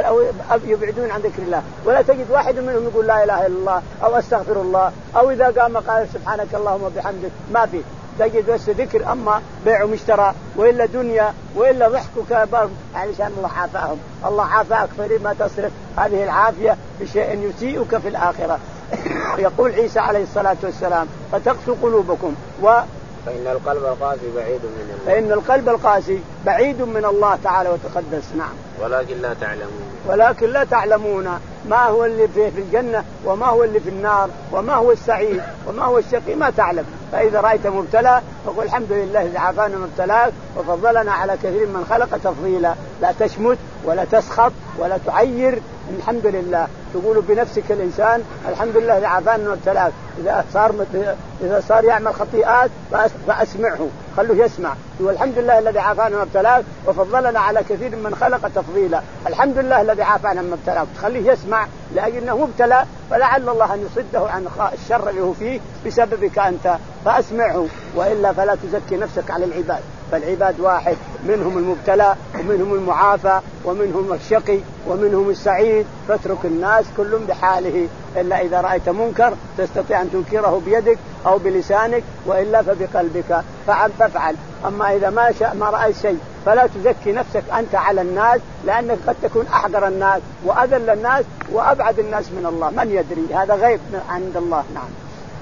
يبعدون عن ذكر الله، ولا تجد واحد منهم يقول لا إله إلا الله أو أستغفر الله أو إذا قام قال سبحانك اللهم وبحمدك، ما في. تجد بس ذكر، أما بيع ومشترى وإلا دنيا وإلا ضحك وكبر علشان الله عافاهم. الله عافاك فلما تصرف هذه العافية بشيء يسيئك في الآخرة. يقول عيسى عليه الصلاة والسلام فتقسو قلوبكم و فإن القلب القاسي بعيد من الله فإن القلب القاسي بعيد من الله تعالى وتقدس. نعم. ولكن لا تعلمون ولكن لا تعلمون ما هو اللي في الجنة وما هو اللي في النار وما هو السعيد وما هو الشقي ما تعلم. فإذا رأيت مبتلى فقل الحمد لله الذي عافانا مبتلاك وفضلنا على كثير من خلق تفضيلا. لا تشمت ولا تسخط ولا تعير، الحمد لله. تقول بنفسك الإنسان الحمد لله الذي عافانا مبتلاك. إذا صار إذا صار يعمل خطيئات فأسمعه، خلوه يسمع. والحمد لله الذي عافانا مبتلاك وفضلنا على كثير من خلق تفضيلا. الحمد لله الذي عافانا مبتلاك، تخليه يسمع لأنه مبتلى، فلعل الله أن يصده عن الشر اللي هو فيه بسببك أنت، فأسمعه. وإلا فلا تزكي نفسك على العباد، فالعباد واحد، منهم المبتلى ومنهم المعافى ومنهم الشقي ومنهم السعيد. فاترك الناس كلهم بحاله، إلا إذا رأيت منكر تستطيع أن تنكره بيدك أو بلسانك، وإلا فبقلبك فعل فافعل. أما إذا ما شاء ما رأيت شيء فلا تزكي نفسك أنت على الناس، لأنك قد تكون أحقر الناس وأذل الناس وأبعد الناس من الله، من يدري، هذا غيب عند الله. نعم.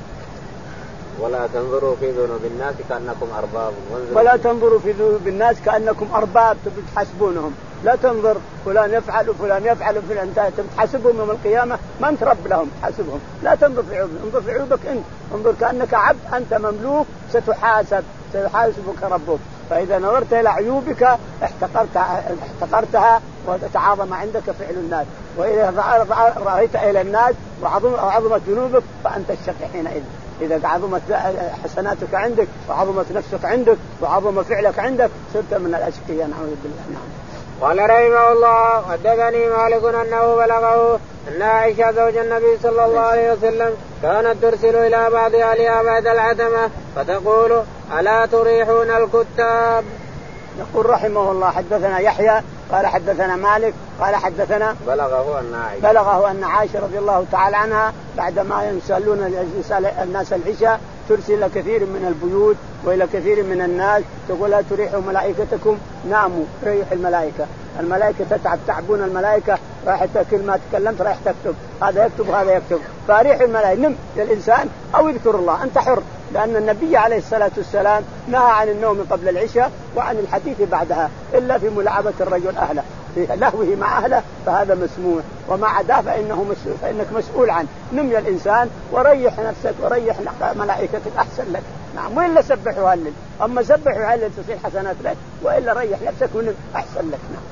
ولا تنظروا في ذنوب الناس كأنكم أرباب ولا تنظروا في ذنوب الناس كأنكم أرباب تحسبونهم. لا تنظر فلان يفعل وفلان يفعل وفلان، انت تحاسبهم يوم القيامة ما انت رب لهم، حاسبهم. لا تنظر في عيوبهم، انظر في عيوبك انت، انظر كأنك عبد أنت مملوك ستحاسب، سيحاسبك ربك. فإذا نظرت إلى عيوبك احتقرتها, احتقرتها وتعاظم عندك فعل الناس. وإذا رأيت إلى الناس وعظمت ذنوبك فأنت الشقي حينئذ. إذا عظمت حسناتك عندك وعظمت نفسك عندك وعظم فعلك عندك صرت من الأشقياء نعوذ بالله. نعم. قال رحمه الله حدثني مالك أنه بلغه أن عائشة زوج النبي صلى الله عليه وسلم كانت ترسل إلى بعض أهلها بعد العتمة فتقول ألا تريحون الكتاب. يقول رحمه الله حدثنا يحيى قال حدثنا مالك قال حدثنا بلغه أن عائشة بلغه أن عائشة رضي الله تعالى عنها بعدما يسألون الناس العشاء ترسل إلى كثير من البيوت وإلى كثير من الناس تقول لا تريحوا ملائكتكم ناموا ريح الملائكة. الملائكة تتعب تعبون الملائكة راح كل ما تكلمت راح تكتب هذا يكتب هذا يكتب فريح الملائكة نم للإنسان أو يذكر الله أنت حر. لأن النبي عليه الصلاة والسلام نهى عن النوم قبل العشاء وعن الحديث بعدها إلا في ملاعبة الرجل أهله في لهوه مع أهله فهذا مسموح وما عداه فإنه مسؤول فإنك مسؤول عنه. نم يا الإنسان وريح نفسك وريح ملائكتك أحسن لك. نعم. وإلا سبح وهلل أما سبح وهلل تصير حسنات لك وإلا ريح نفسك ونم أحسن لك. نعم.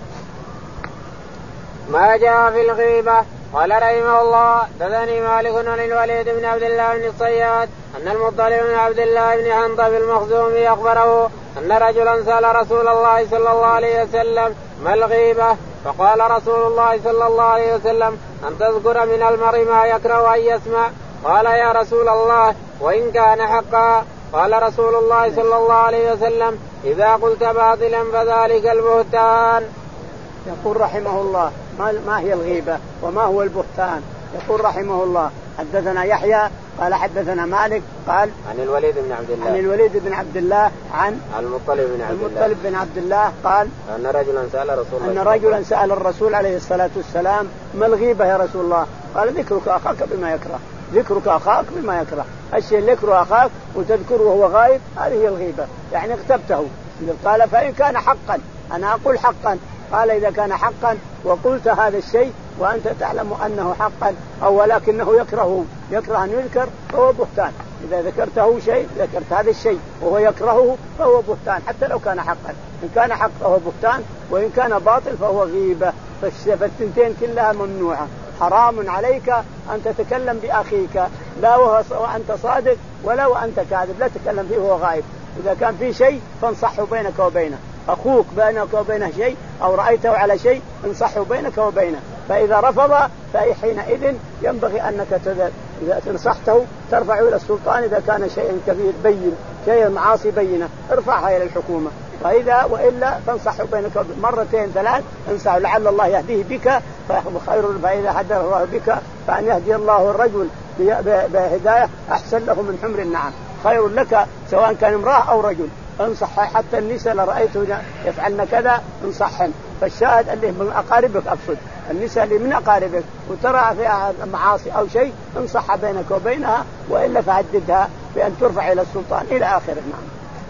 ما جاء في الغيبة. قال رحمه الله حدثني مالك عن الوليد بن عبد الله بن الصياد أن المطلب بن عبد الله بن حنطب المخزومي أخبره أن رجلا سأل رسول الله صلى الله عليه وسلم ما الغيبة فقال رسول الله صلى الله عليه وسلم أن تذكر من المرء ما يكره أن يسمع. قال يا رسول الله وإن كان حقا. قال رسول الله صلى الله عليه وسلم إذا قلت باطلا فذلك البهتان. يقول رحمه الله ما هي الغيبة وما هو البهتان. يقول رحمه الله حدثنا يحيى قال حدثنا مالك قال عن الوليد بن عبد الله عن الوليد بن عبد الله عن المطلب بن عبد الله المطلب بن عبد الله قال أن رجلا سأل رسول الله أن رجلا سأل الرسول عليه الصلاة والسلام ما الغيبة يا رسول الله. قال ذكرك أخاك بما يكره. ذكرك أخاك بما يكره الشيء اللي يكره أخاك وتذكره وهو غايب هذه هي الغيبة يعني اغتبته. قال فإن كان حقا أنا أقول حقا. قال إذا كان حقا وقلت هذا الشيء وأنت تعلم أنه حقا أو ولكنه يكرهه يكره أن يذكر فهو بهتان. إذا ذكرته شيء ذكرت هذا الشيء وهو يكرهه فهو بهتان حتى لو كان حقا. إن كان حق فهو بهتان وإن كان باطل فهو غيبة. فالتنتين كلها ممنوعة. حرام عليك أن تتكلم بأخيك لا وأنت صادق ولا وأنت كاذب لا تتكلم فيه وهو غائب. إذا كان في شيء فانصحه بينك وبينه. أخوك بينك وبينه شيء أو رأيته على شيء انصحه بينك وبينه. فإذا رفض فحينئذ ينبغي أنك إذا تنصحته ترفعه إلى السلطان. إذا كان شيء كبير بين شيء معاصي بينه ارفعها إلى الحكومة. فإذا وإلا تنصحه بينك مرتين ثلاث انصحه لعل الله يهديه بك فخير. فإذا هدى الله بك فأن يهدي الله الرجل بهداية أحسن له من حمر النعم. خير لك سواء كان امرأة أو رجل. انصح حتى النساء لرأيته يفعلن كذا انصحهن. فالشاهد اللي من أقاربك أقصد النساء اللي من أقاربك وترى فيها معاصي أو شيء انصحها بينك وبينها وإلا فهددها بأن ترفع إلى السلطان إلى آخره. نعم.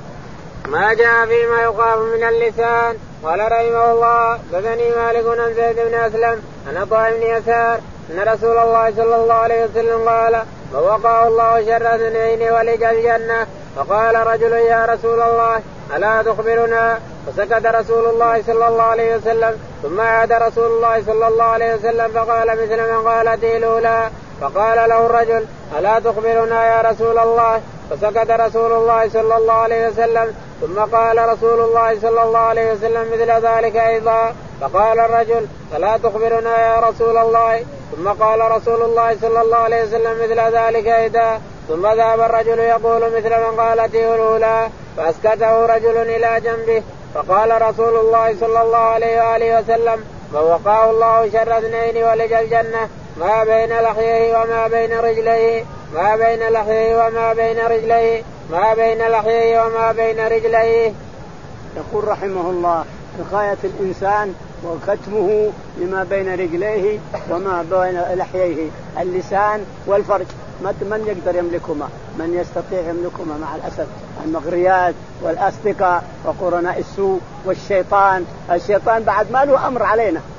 ما جاء فيما يقال من اللسان. قال رحمه الله حدثني مالك عن زيد بن أسلم عن عطاء بن يسار أن رسول الله صلى الله عليه وسلم قال ووقاه الله شر اثنين ولج الجنة. فقال رجل يا رسول الله ألا تخبرنا. فسكت رسول الله صلى الله عليه وسلم ثم عاد رسول الله صلى الله عليه وسلم فقال مثل من قالت الأولى. فقال له الرجل ألا تخبرنا يا رسول الله. فسكت رسول الله صلى الله عليه وسلم ثم قال رسول الله صلى الله عليه وسلم مثل ذلك أيضا. فقال الرجل ألا تخبرنا يا رسول الله. ثم قال رسول الله صلى الله عليه وسلم مثل ذلك أيضا. ثم ذهب الرجل يقول مثل من قالته الأولى فأسكته رجل إلى جنبه. فقال رسول الله صلى الله عليه وآله وسلم ووقاه الله شر اثنين ولج الجنة ما بين لحيه وما بين رجليه ما بين لحيه وما بين رجليه ما بين لحيه وما بين رجليه. يقول رحمه الله غاية الإنسان وختمه لما بين رجليه وما بين لحييه اللسان والفرج. من يقدر يملكهما؟ من يستطيع يملكهما؟ مع الأسف المغريات والأصدقاء وقرناء السوء والشيطان. الشيطان بعد ما له أمر علينا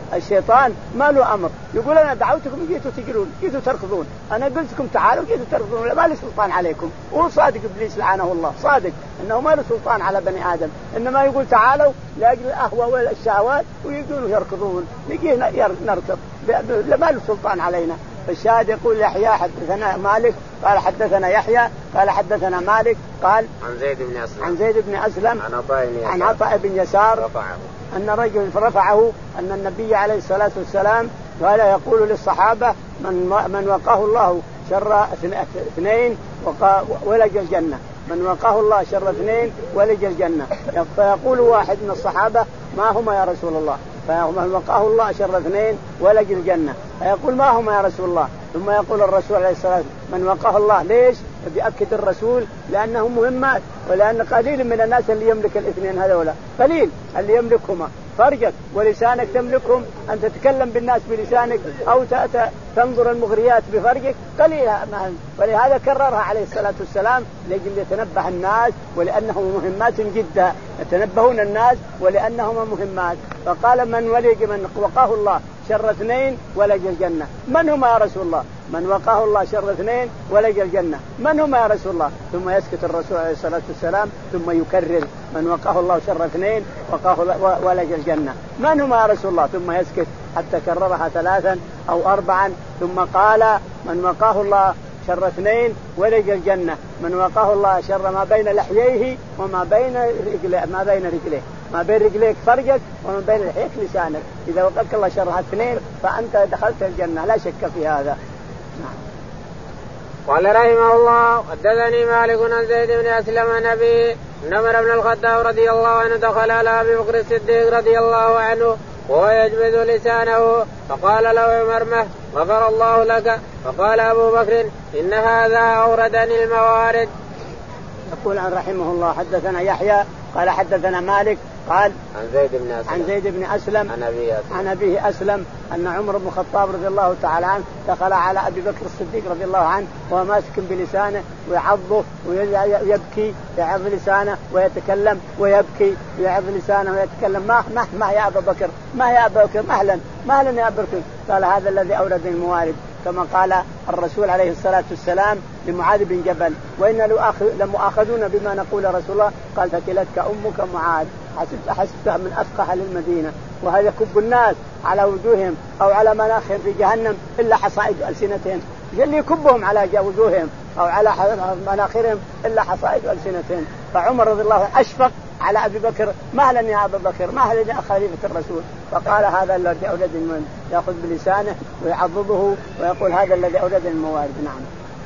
الشيطان ما له أمر، يقول أنا دعوتكم جيتوا تجرون جيتوا تركضون، أنا قلت لكم تعالوا جيتوا تركضون، ما لي سلطان عليكم. هو صادق إبليس لعنه الله، صادق إنه ما له سلطان على بني آدم، إنما يقول تعالوا لأجل الأهوى والشهوات ويقولوا يركضون، نجي نركض ما له سلطان علينا. فالشاهد يقول يحيى حدثنا مالك قال حدثنا يحيى قال حدثنا مالك قال عن زيد بن أسلم عن زيد بن أسلم عن عطاء بن يسار رفعه أن رجل رفعه أن النبي عليه الصلاة والسلام قال يقول للصحابة من من وقاه الله شر اثنين ولج الجنة، من وقاه الله شر اثنين ولج الجنة. فيقول واحد من الصحابة ما هما يا رسول الله؟ فمن وقاه الله شر اثنين ولج الجنة. فيقول ما هما يا رسول الله؟ ثم يقول الرسول عليه الصلاة والسلام من وقاه الله. ليش؟ بيأكد الرسول لأنهم مهمات، ولأن قليل من الناس اللي يملك الاثنين هذولا، قليل اللي يملكهما. فرجك ولسانك تملكهم، أن تتكلم بالناس بلسانك أو تنظر المغريات بفرجك، قليل. ولهذا كررها عليه الصلاة والسلام لأجل يتنبه الناس ولأنهم مهمات جدا، يتنبهون الناس ولأنهم مهمات. فقال من ولج من وقاه الله شر اثنين ولج الجنة. من هما يا رسول الله؟ من وقاه الله شر اثنين ولج الجنة. من هما يا رسول الله؟ ثم يسكت الرسول عليه الصلاة والسلام ثم يكرر من وقاه الله شر اثنين وقاه ولج الجنة. من هما يا رسول الله؟ ثم يسكت حتى كررها ثلاثا أو أربعا ثم قال من وقاه الله شر اثنين ولج الجنة، من وقاه الله شر ما بين لحييه وما بين رجليه، ما بين رجليه ما بين رجليك فرجك وما بين لحيك لسانك، إذا وقاك الله شر اثنين فأنت دخلت الجنة لا شك في هذا. نعم. قال رحمه الله حدثني مالك عن زيد بن أسلم عن أبيه أن عمر بن الخطاب رضي الله عنه دخل على أبي بكر الصديق رضي الله عنه وهو يجبد لسانه فقال له عمر مه غفر الله لك. فقال أبو بكر إن هذا أوردني الموارد. يقول عن رحمه الله حدثنا يحيى قال حدثنا مالك قال عن زيد بن أسلم عن زيد بن أسلم عن أبيه أسلم, عن أبيه أسلم أن عمر بن الخطاب رضي الله تعالى عنه دخل على أبي بكر الصديق رضي الله عنه وهو ماسك بلسانه ويعضه ويبكي يعض لسانه ويتكلم ويبكي يعض لسانه ويتكلم ما ما ما يا أبا بكر ما يا أبا بكر مهلا مهلا يا أبا بكر. قال هذا الذي أورد الموارد كما قال الرسول عليه الصلاة والسلام لمعاذ بن جبل وإن لمؤاخذون بما نقول رسول الله. قال ثكلتك أمك معاذ حسبتها من أفقه للمدينة. وهذا يكب الناس على وجوههم أو على مناخرهم في جهنم إلا حصائد ألسنتهم، اللي يكبهم على وجوههم أو على مناخرهم إلا حصائد ألسنتهم. فعمر رضي الله عنه أشفق على أبي بكر مهلا يا أبا بكر مهلا يا خليفة الرسول. فقال هذا الذي أولد الموارد يأخذ بلسانه ويعضده ويقول هذا الذي أولد الموارد. نعم.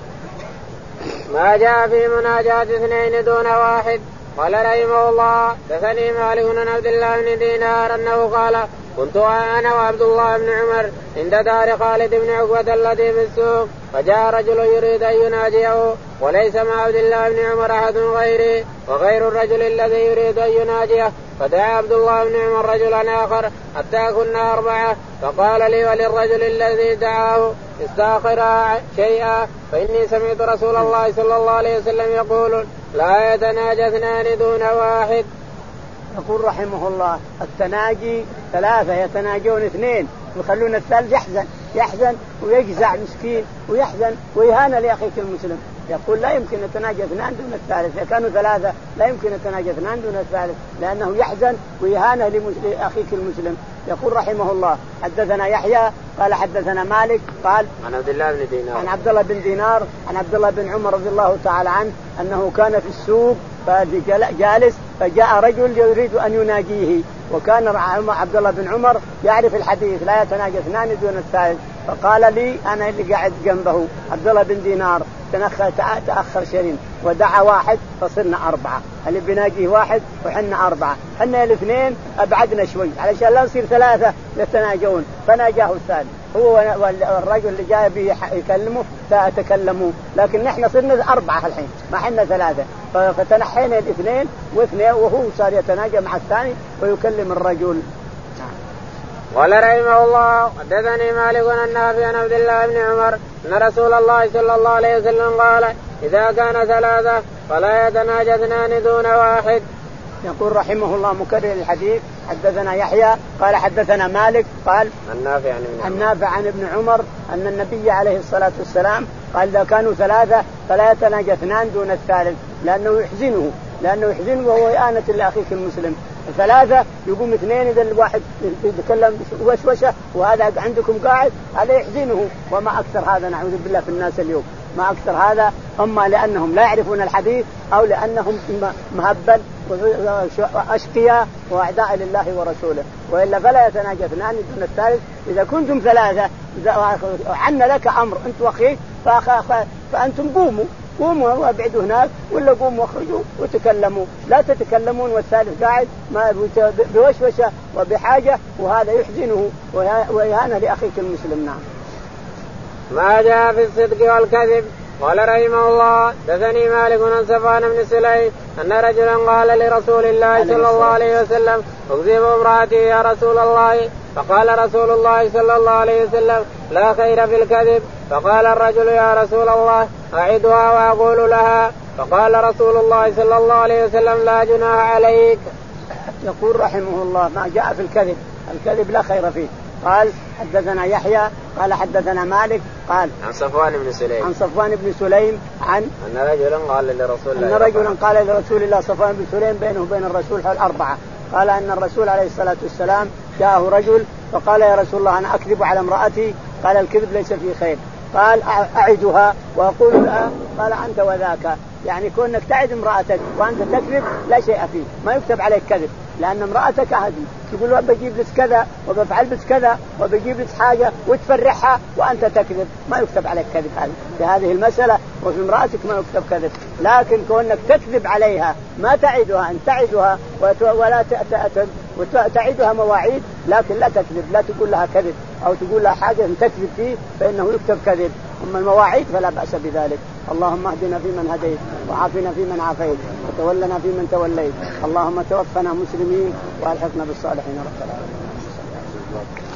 ما جاء في مناجاة اثنين دون واحد. قال رحمه الله دثني مالك بن عبد الله بن دينار أنه قال كنت أنا وعبد الله بن عمر عند دار خالد بن عقبة الذي في السوق فجاء رجل يريد أن يناجيه وليس مع عبد الله بن عمر أحد غيري وغير الرجل الذي يريد أن يناجيه. فدعا عبد الله بن عمر رجلا آخر حتى كنا أربعة فقال لي وللرجل الذي دعاه استاخر شيئا فإني سمعت رسول الله صلى الله عليه وسلم يقول لا يتناجى اثنان دون واحد. يقول رحمه الله التناجي ثلاثة يتناجون اثنين ويخلون الثالث يحزن يحزن ويجزع مسكين ويحزن ويهان لأخيك المسلم. يقول لا يمكن يتناجى اثنان دون الثالث، إذا كانوا ثلاثة لا يمكن يتناجى اثنان دون الثالث لأنه يحزن ويهان لأخيك المسلم. يقول رحمه الله حدثنا يحيى قال حدثنا مالك قال عن عبد الله بن دينار عن عبد الله بن دينار عن عبد الله بن عمر رضي الله تعالى عنه أنه كان في السوق فجالس فجاء رجل يريد أن يناجيه وكان عبد الله بن عمر يعرف الحديث لا يتناجى اثنان دون الثالث. فقال لي أنا اللي قاعد جنبه عبد الله بن دينار تأخر, تأخر شرين ودعا واحد فصرنا أربعة اللي بناجيه واحد وحنا أربعة حنا الاثنين أبعدنا شوي علشان لا نصير ثلاثة يتناجون فناجاه الثالث هو والرجل اللي جاء به يكلمه فأتكلموا لكن نحن صرنا أربعة الحين ما حنا ثلاثة فتنحينا الاثنين واثنين وهو صار يتناجى مع الثاني ويكلم الرجل. قال رحمه الله حدثني مالك عن نافع عن عبد الله بن عمر أن رسول الله صلى الله عليه وسلم قال إذا كان ثلاثة فلا يتناجى اثنان دون واحد. يقول رحمه الله مكرر الحديث حدثنا يحيى قال حدثنا مالك قال النافع عن نافع عن ابن عمر أن النبي عليه الصلاة والسلام قال إذا كانوا ثلاثة فلا يتناجى اثنان دون الثالث لأنه يحزنه لأنه يحزنه وهو إهانة لأخيك المسلم. ثلاثة يقوم اثنين إذا الواحد يتكلم وشوشة وهذا عندكم قاعد هذا يحزنه. وما أكثر هذا نعوذ بالله في الناس اليوم ما أكثر هذا أما لأنهم لا يعرفون الحديث أو لأنهم مهبل وأشقياء وأعداء لله ورسوله. وإلا فلا يتناجى اثنان دون الثالث. إذا كنتم ثلاثة عنا لك أمر أنت وأخيك فأنتم قوموا قوموا وابعدوا هناك ولا قوموا واخرجوا وتكلموا لا تتكلمون والثالث قاعد ما بوشوشة وبحاجة وهذا يحزنه وإهانة لأخيك المسلم. نعم. ما جاء في الصدق والكذب. قال رحمه الله دثني مالك عن صفوان بن سليم أن رجلا قال لرسول الله صلى الله عليه وسلم أكذب امرأتي يا رسول الله فقال رسول الله صلى الله عليه وسلم لا خير في الكذب. فقال الرجل يا رسول الله أعدها وأقول لها. فقال رسول الله صلى الله عليه وسلم لا جناح عليك. يقول رحمه الله ما جاء في الكذب الكذب لا خير فيه. قال حدثنا يحيى قال حدثنا مالك قال عن صفوان بن سليم عن صفوان بن سليم عن أن رجلا قال لرسول الله أن رجلا قال لرسول الله صفوان بن سليم بينه وبين الرسول حول أربعة. قال أن الرسول عليه الصلاة والسلام جاءه رجل فقال يا رسول الله أنا أكذب على امرأتي. قال الكذب ليس فيه خير. قال أعدها وأقول لها. قال أنت وذاك يعني كونك تعد امرأتك وأنت تكذب لا شيء فيه ما يكتب عليك كذب لأن امرأتك هذه تقول بجيب لك كذا وبفعل بك كذا وبجيب لك حاجة وتفرحها وأنت تكذب ما يكتب عليك كذب. هذه في هذه المسألة وفي امرأتك ما يكتب كذب. لكن كونك تكذب عليها ما تعدها أن تعدها ولا وتعدها مواعيد لكن لا تكذب لا تقول لها كذب أو تقول لها حاجة تكذب فيه فإنه يكتب كذب. أما المواعيد فلا بأس بذلك. اللهم اهدنا فيمن هديت وعافنا فيمن عافيت وتولنا فيمن توليت. اللهم توفنا مسلمين والحقنا بالصالحين رب العالمين.